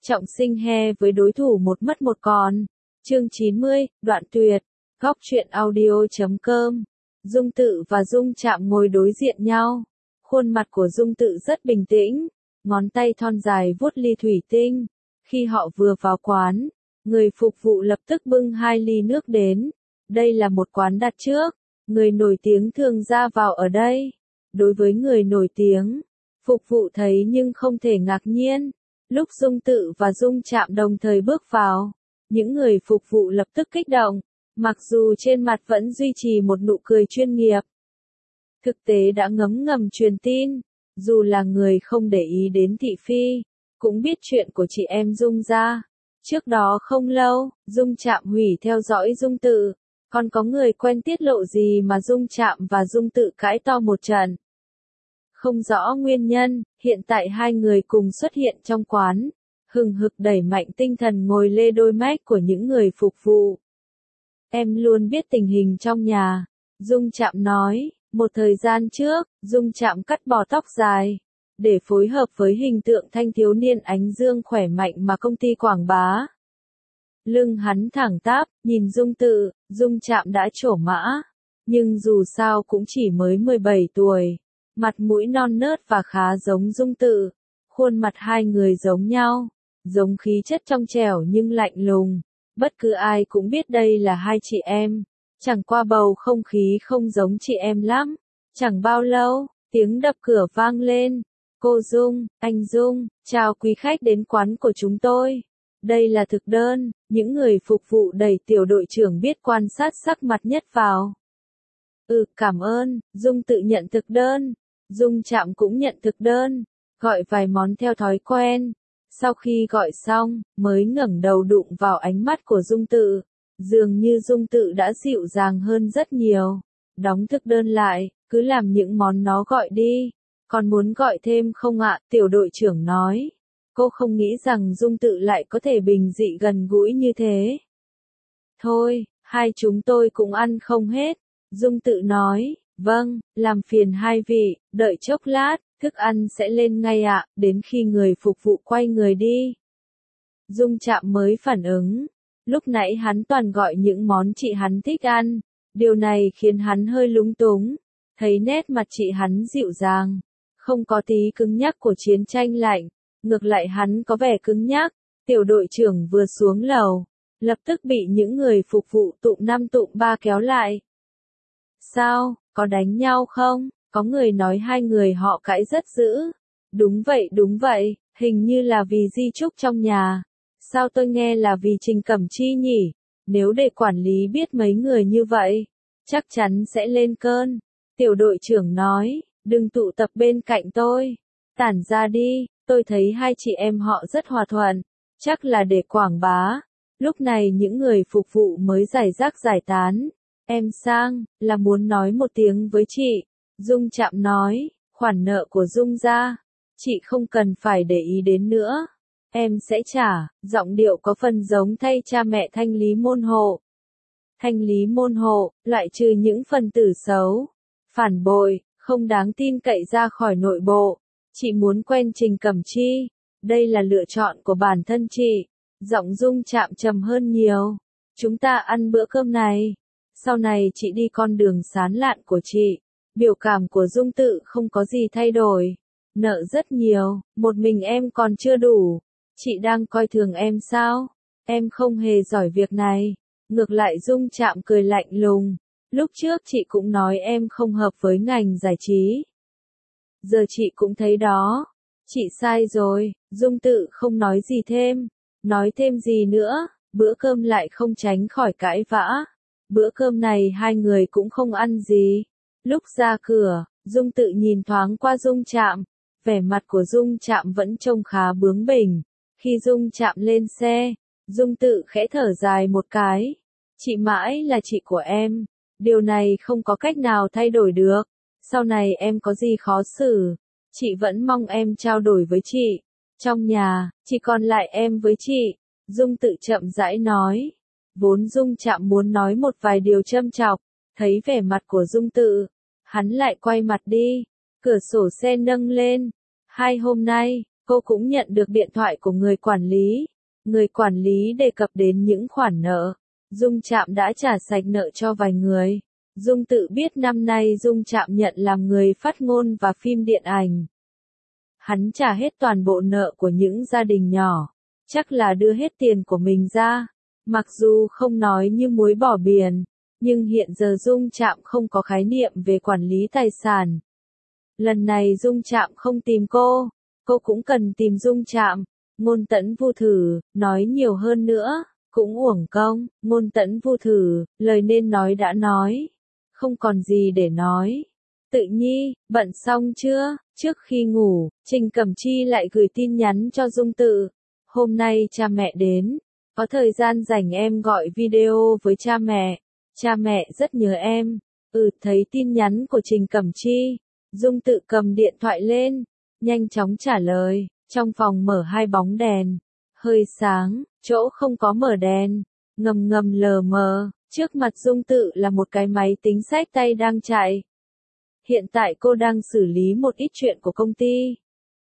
trọng sinh he với đối thủ một mất một còn. Chương 90, đoạn tuyệt. Góc truyện audio.com. Dung Tự và Dung Trạm ngồi đối diện nhau. Khuôn mặt của Dung Tự rất bình tĩnh, ngón tay thon dài vuốt ly thủy tinh. Khi họ vừa vào quán, người phục vụ lập tức bưng 2 ly nước đến. Đây là một quán đặt trước, người nổi tiếng thường ra vào ở đây. Đối với người nổi tiếng, phục vụ thấy nhưng không thể ngạc nhiên. Lúc Dung Tự và Dung Trạm đồng thời bước vào, những người phục vụ lập tức kích động, mặc dù trên mặt vẫn duy trì một nụ cười chuyên nghiệp. Thực tế đã ngấm ngầm truyền tin, dù là người không để ý đến thị phi, cũng biết chuyện của chị em Dung gia. Trước đó không lâu, Dung Trạm hủy theo dõi Dung Tự, còn có người quen tiết lộ gì mà Dung Trạm và Dung Tự cãi to một trận. Không rõ nguyên nhân, hiện tại hai người cùng xuất hiện trong quán, hừng hực đẩy mạnh tinh thần ngồi lê đôi mách của những người phục vụ. Em luôn biết tình hình trong nhà, Dung Trạm nói, một thời gian trước, Dung Trạm cắt bỏ tóc dài, để phối hợp với hình tượng thanh thiếu niên ánh dương khỏe mạnh mà công ty quảng bá. Lưng hắn thẳng tắp, nhìn Dung Tự, Dung Trạm đã trổ mã, nhưng dù sao cũng chỉ mới 17 tuổi. Mặt mũi non nớt và khá giống Dung Tự, khuôn mặt hai người giống nhau, giống khí chất trong trẻo nhưng lạnh lùng, bất cứ ai cũng biết đây là hai chị em, chẳng qua bầu không khí không giống chị em lắm. Chẳng bao lâu, tiếng đập cửa vang lên, cô Dung, anh Dung, chào quý khách đến quán của chúng tôi. Đây là thực đơn, những người phục vụ đẩy tiểu đội trưởng biết quan sát sắc mặt nhất vào. Cảm ơn, Dung Tự nhận thực đơn. Dung Trạm cũng nhận thực đơn, gọi vài món theo thói quen. Sau khi gọi xong, mới ngẩng đầu đụng vào ánh mắt của Dung Tự. Dường như Dung Tự đã dịu dàng hơn rất nhiều. Đóng thực đơn lại, cứ làm những món nó gọi đi. Còn muốn gọi thêm không ạ? Tiểu đội trưởng nói. Cô không nghĩ rằng Dung Tự lại có thể bình dị gần gũi như thế. Thôi, hai chúng tôi cũng ăn không hết. Dung Tự nói. Vâng, làm phiền hai vị, đợi chốc lát, thức ăn sẽ lên ngay ạ, đến khi người phục vụ quay người đi. Dung Trạm mới phản ứng, lúc nãy hắn toàn gọi những món chị hắn thích ăn, điều này khiến hắn hơi lúng túng, thấy nét mặt chị hắn dịu dàng, không có tí cứng nhắc của chiến tranh lạnh, ngược lại hắn có vẻ cứng nhắc. Tiểu đội trưởng vừa xuống lầu, lập tức bị những người phục vụ tụm 5 tụm 3 kéo lại. Sao, có đánh nhau không? Có người nói hai người họ cãi rất dữ. Đúng vậy, hình như là vì di chúc trong nhà. Sao tôi nghe là vì Trình Cẩm Chi nhỉ? Nếu để quản lý biết mấy người như vậy, chắc chắn sẽ lên cơn. Tiểu đội trưởng nói, đừng tụ tập bên cạnh tôi. Tản ra đi, tôi thấy hai chị em họ rất hòa thuận. Chắc là để quảng bá. Lúc này những người phục vụ mới giải rác giải tán. Em sang, là muốn nói một tiếng với chị. Dung Trạm nói, khoản nợ của Dung gia, chị không cần phải để ý đến nữa. Em sẽ trả, giọng điệu có phần giống thay cha mẹ Thanh Lý Môn Hộ. Thanh Lý Môn Hộ, loại trừ những phần tử xấu, phản bội, không đáng tin cậy ra khỏi nội bộ. Chị muốn quen Trình Cẩm Chi, đây là lựa chọn của bản thân chị. Giọng Dung Trạm trầm hơn nhiều. Chúng ta ăn bữa cơm này. Sau này chị đi con đường sán lạn của chị. Biểu cảm của Dung Tự không có gì thay đổi. Nợ rất nhiều, một mình em còn chưa đủ. Chị đang coi thường em sao? Em không hề giỏi việc này. Ngược lại Dung Trạm cười lạnh lùng. Lúc trước chị cũng nói em không hợp với ngành giải trí. Giờ chị cũng thấy đó. Chị sai rồi. Dung Tự không nói gì thêm. Nói thêm gì nữa, bữa cơm lại không tránh khỏi cãi vã. Bữa cơm này hai người cũng không ăn gì. Lúc ra cửa, Dung Tự nhìn thoáng qua Dung Trạm. Vẻ mặt của Dung Trạm vẫn trông khá bướng bỉnh. Khi Dung Trạm lên xe, Dung Tự khẽ thở dài một cái. Chị mãi là chị của em. Điều này không có cách nào thay đổi được. Sau này em có gì khó xử, chị vẫn mong em trao đổi với chị. Trong nhà, chỉ còn lại em với chị. Dung Tự chậm rãi nói. Vốn Dung Trạm muốn nói một vài điều châm chọc, thấy vẻ mặt của Dung Tự, hắn lại quay mặt đi. Cửa sổ xe nâng lên. 2 hôm nay, cô cũng nhận được điện thoại của người quản lý. Người quản lý đề cập đến những khoản nợ. Dung Trạm đã trả sạch nợ cho vài người. Dung tự biết năm nay Dung Trạm nhận làm người phát ngôn và phim điện ảnh. Hắn trả hết toàn bộ nợ của những gia đình nhỏ. Chắc là đưa hết tiền của mình ra. Mặc dù không nói như muối bỏ biển, nhưng hiện giờ Dung Trạm không có khái niệm về quản lý tài sản. Lần này Dung Trạm không tìm cô cũng cần tìm Dung Trạm. Ngôn Tẫn Vu thử, nói nhiều hơn nữa, cũng uổng công. Ngôn Tẫn Vu thử, lời nên nói đã nói. Không còn gì để nói. Tự Nhi, bận xong chưa? Trước khi ngủ, Trình Cẩm Chi lại gửi tin nhắn cho Dung Tự. Hôm nay cha mẹ đến. Có thời gian rảnh em gọi video với cha mẹ. Cha mẹ rất nhớ em. Thấy tin nhắn của Trình Cẩm Chi. Dung Tự cầm điện thoại lên. Nhanh chóng trả lời. Trong phòng mở 2 bóng đèn. Hơi sáng, chỗ không có mở đèn. Ngầm ngầm lờ mờ. Trước mặt Dung Tự là một cái máy tính xách tay đang chạy. Hiện tại cô đang xử lý một ít chuyện của công ty.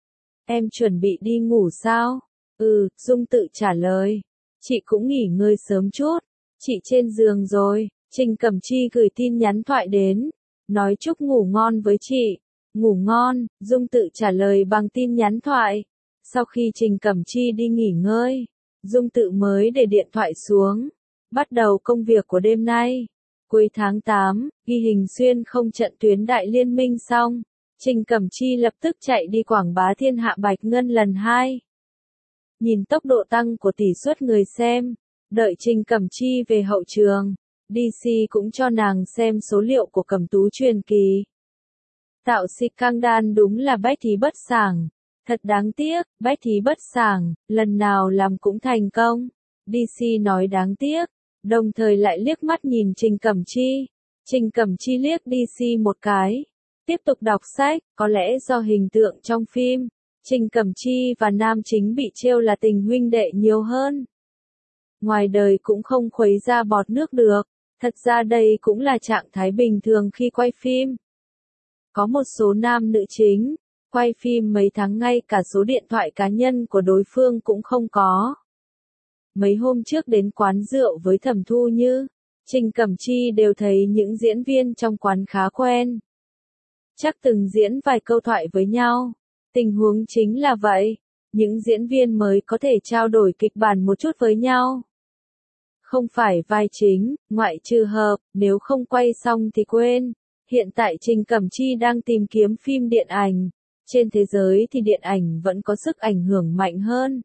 Em chuẩn bị đi ngủ sao? Dung Tự trả lời. Chị cũng nghỉ ngơi sớm chút. Chị trên giường rồi. Trình Cẩm Chi gửi tin nhắn thoại đến. Nói chúc ngủ ngon với chị. Ngủ ngon, Dung Tự trả lời bằng tin nhắn thoại. Sau khi Trình Cẩm Chi đi nghỉ ngơi, Dung Tự mới để điện thoại xuống. Bắt đầu công việc của đêm nay. Cuối tháng 8, ghi hình xuyên không trận tuyến đại liên minh xong. Trình Cẩm Chi lập tức chạy đi quảng bá thiên hạ Bạch Ngân lần 2. Nhìn tốc độ tăng của tỷ suất người xem, đợi Trình Cẩm Chi về hậu trường, DC cũng cho nàng xem số liệu của Cẩm Tú truyền kỳ. Tạo scandal đúng là bách thí bất sảng. Thật đáng tiếc, bách thí bất sảng, lần nào làm cũng thành công. DC nói đáng tiếc, đồng thời lại liếc mắt nhìn Trình Cẩm Chi. Trình Cẩm Chi liếc DC một cái. Tiếp tục đọc sách, có lẽ do hình tượng trong phim, Trình Cẩm Chi và nam chính bị trêu là tình huynh đệ nhiều hơn. Ngoài đời cũng không khuấy ra bọt nước được. Thật ra đây cũng là trạng thái bình thường khi quay phim. Có một số nam nữ chính, quay phim mấy tháng ngay cả số điện thoại cá nhân của đối phương cũng không có. Mấy hôm trước đến quán rượu với Thẩm Thu Như, Trình Cẩm Chi đều thấy những diễn viên trong quán khá quen. Chắc từng diễn vài câu thoại với nhau. Tình huống chính là vậy, những diễn viên mới có thể trao đổi kịch bản một chút với nhau. Không phải vai chính, ngoại trừ hợp, nếu không quay xong thì quên. Hiện tại Trình Cẩm Chi đang tìm kiếm phim điện ảnh. Trên thế giới thì điện ảnh vẫn có sức ảnh hưởng mạnh hơn.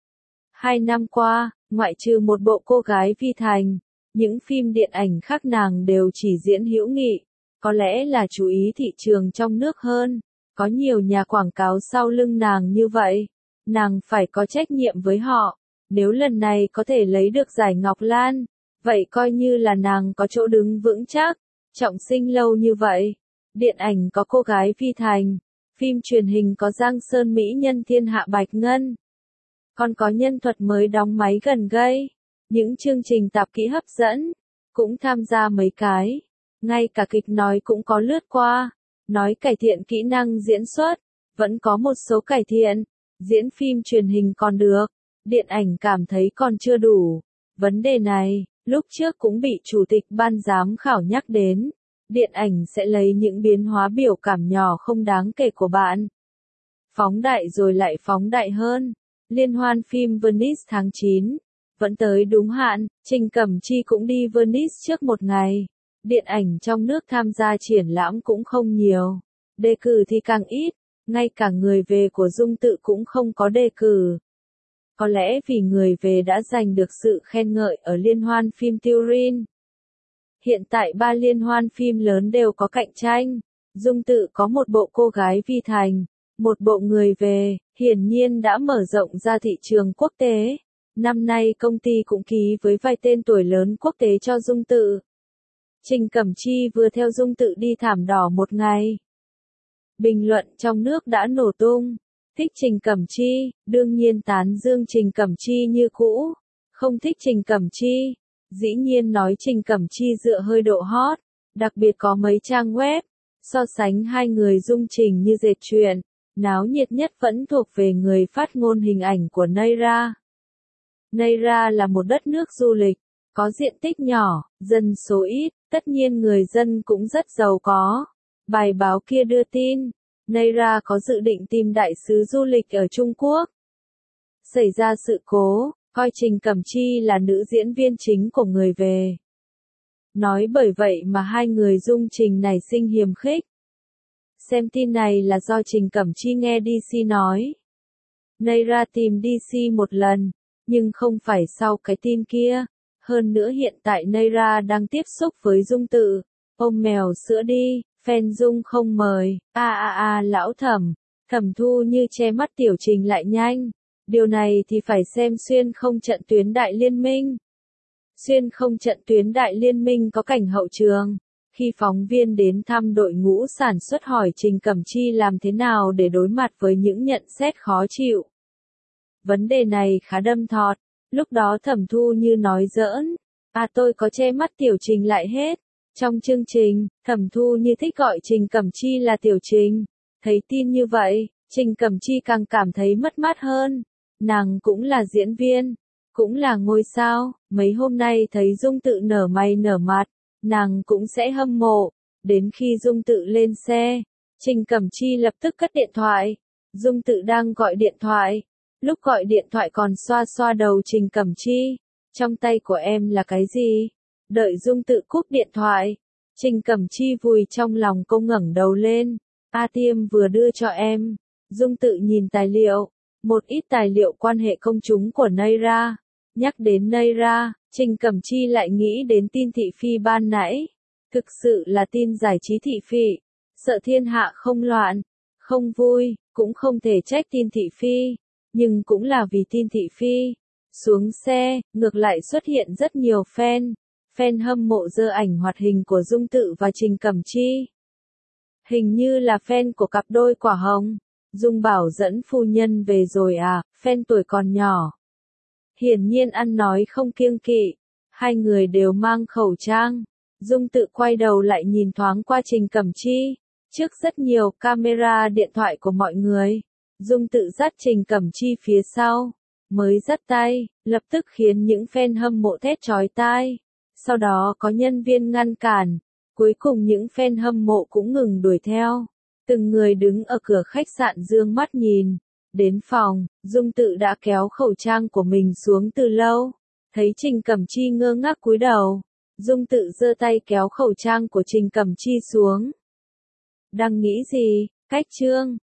2 năm qua, ngoại trừ một bộ Cô gái Vi Thành, những phim điện ảnh khác nàng đều chỉ diễn hữu nghị. Có lẽ là chú ý thị trường trong nước hơn. Có nhiều nhà quảng cáo sau lưng nàng như vậy. Nàng phải có trách nhiệm với họ. Nếu lần này có thể lấy được giải Ngọc Lan, vậy coi như là nàng có chỗ đứng vững chắc. Trọng sinh lâu như vậy. Điện ảnh có Cô gái Vi Thành. Phim truyền hình có Giang Sơn Mỹ Nhân Thiên Hạ Bạch Ngân. Còn có nhân thuật mới đóng máy gần gây. Những chương trình tạp kỹ hấp dẫn. Cũng tham gia mấy cái. Ngay cả kịch nói cũng có lướt qua. Nói cải thiện kỹ năng diễn xuất. Vẫn có một số cải thiện. Diễn phim truyền hình còn được. Điện ảnh cảm thấy còn chưa đủ. Vấn đề này, lúc trước cũng bị chủ tịch ban giám khảo nhắc đến. Điện ảnh sẽ lấy những biến hóa biểu cảm nhỏ không đáng kể của bạn. Phóng đại rồi lại phóng đại hơn. Liên hoan phim Venice tháng 9. Vẫn tới đúng hạn, Trình Cẩm Chi cũng đi Venice trước một ngày. Điện ảnh trong nước tham gia triển lãm cũng không nhiều. Đề cử thì càng ít. Ngay cả người về của Dung Tự cũng không có đề cử. Có lẽ vì người về đã giành được sự khen ngợi ở liên hoan phim Turin. Hiện tại 3 liên hoan phim lớn đều có cạnh tranh. Dung Tự có một bộ Cô gái Vi Thành, một bộ Người về, hiển nhiên đã mở rộng ra thị trường quốc tế. Năm nay công ty cũng ký với vài tên tuổi lớn quốc tế cho Dung Tự. Trình Cẩm Chi vừa theo Dung Tự đi thảm đỏ một ngày. Bình luận trong nước đã nổ tung. Thích Trình Cẩm Chi, đương nhiên tán dương Trình Cẩm Chi như cũ. Không thích Trình Cẩm Chi, dĩ nhiên nói Trình Cẩm Chi dựa hơi độ hot. Đặc biệt có mấy trang web so sánh hai người Dung Trình như dệt truyện. Náo nhiệt nhất vẫn thuộc về người phát ngôn hình ảnh của Naira. Naira là một đất nước du lịch, có diện tích nhỏ, dân số ít, tất nhiên người dân cũng rất giàu có. Bài báo kia đưa tin, Naira có dự định tìm đại sứ du lịch ở Trung Quốc. Xảy ra sự cố, coi Trình Cẩm Chi là nữ diễn viên chính của người về. Nói bởi vậy mà hai người dung Trình nảy sinh hiềm khích. Xem tin này là do Trình Cẩm Chi nghe DC nói. Naira tìm DC một lần, nhưng không phải sau cái tin kia. Hơn nữa hiện tại Naira đang tiếp xúc với Dung Tự. Ôm mèo sữa đi, fan Dung không mời. Lão Thẩm. Thẩm Thu Như che mắt Tiểu Trình lại nhanh. Điều này thì phải xem xuyên không trận tuyến đại liên minh. Xuyên không trận tuyến đại liên minh có cảnh hậu trường. Khi phóng viên đến thăm đội ngũ sản xuất hỏi Trình Cẩm Chi làm thế nào để đối mặt với những nhận xét khó chịu. Vấn đề này khá đâm thọt. Lúc đó Thẩm Thu Như nói giỡn. Tôi có che mắt Tiểu Trình lại hết. Trong chương trình, Thẩm Thu Như thích gọi Trình Cẩm Chi là Tiểu Trình. Thấy tin như vậy, Trình Cẩm Chi càng cảm thấy mất mát hơn. Nàng cũng là diễn viên, cũng là ngôi sao, mấy hôm nay thấy Dung Tự nở mày nở mặt, nàng cũng sẽ hâm mộ. Đến khi Dung Tự lên xe, Trình Cẩm Chi lập tức cất điện thoại. Dung Tự đang gọi điện thoại. Lúc gọi điện thoại còn xoa xoa đầu Trình Cẩm Chi. Trong tay của em là cái gì? Đợi Dung Tự cúp điện thoại. Trình Cẩm Chi vùi trong lòng cô ngẩng đầu lên. Tiêm vừa đưa cho em. Dung Tự nhìn tài liệu. Một ít tài liệu quan hệ công chúng của Naira. Nhắc đến Naira, Trình Cẩm Chi lại nghĩ đến tin thị phi ban nãy. Thực sự là tin giải trí thị phi. Sợ thiên hạ không loạn, không vui, cũng không thể trách tin thị phi. Nhưng cũng là vì tin thị phi. Xuống xe, ngược lại xuất hiện rất nhiều fan. Fan hâm mộ giơ ảnh hoạt hình của Dung Tự và Trình Cẩm Chi. Hình như là fan của cặp đôi quả hồng. Dung bảo dẫn phu nhân về rồi fan tuổi còn nhỏ. Hiển nhiên ăn nói không kiêng kỵ. Hai người đều mang khẩu trang. Dung Tự quay đầu lại nhìn thoáng qua Trình Cẩm Chi. Trước rất nhiều camera điện thoại của mọi người. Dung Tự dắt Trình Cẩm Chi phía sau. Mới dắt tay, lập tức khiến những fan hâm mộ thét chói tai. Sau đó có nhân viên ngăn cản. Cuối cùng những fan hâm mộ cũng ngừng đuổi theo. Từng người đứng ở cửa khách sạn dương mắt nhìn. Đến phòng, Dung Tự đã kéo khẩu trang của mình xuống từ lâu. Thấy Trình Cẩm Chi ngơ ngác cúi đầu. Dung Tự giơ tay kéo khẩu trang của Trình Cẩm Chi xuống. Đang nghĩ gì? Cách chương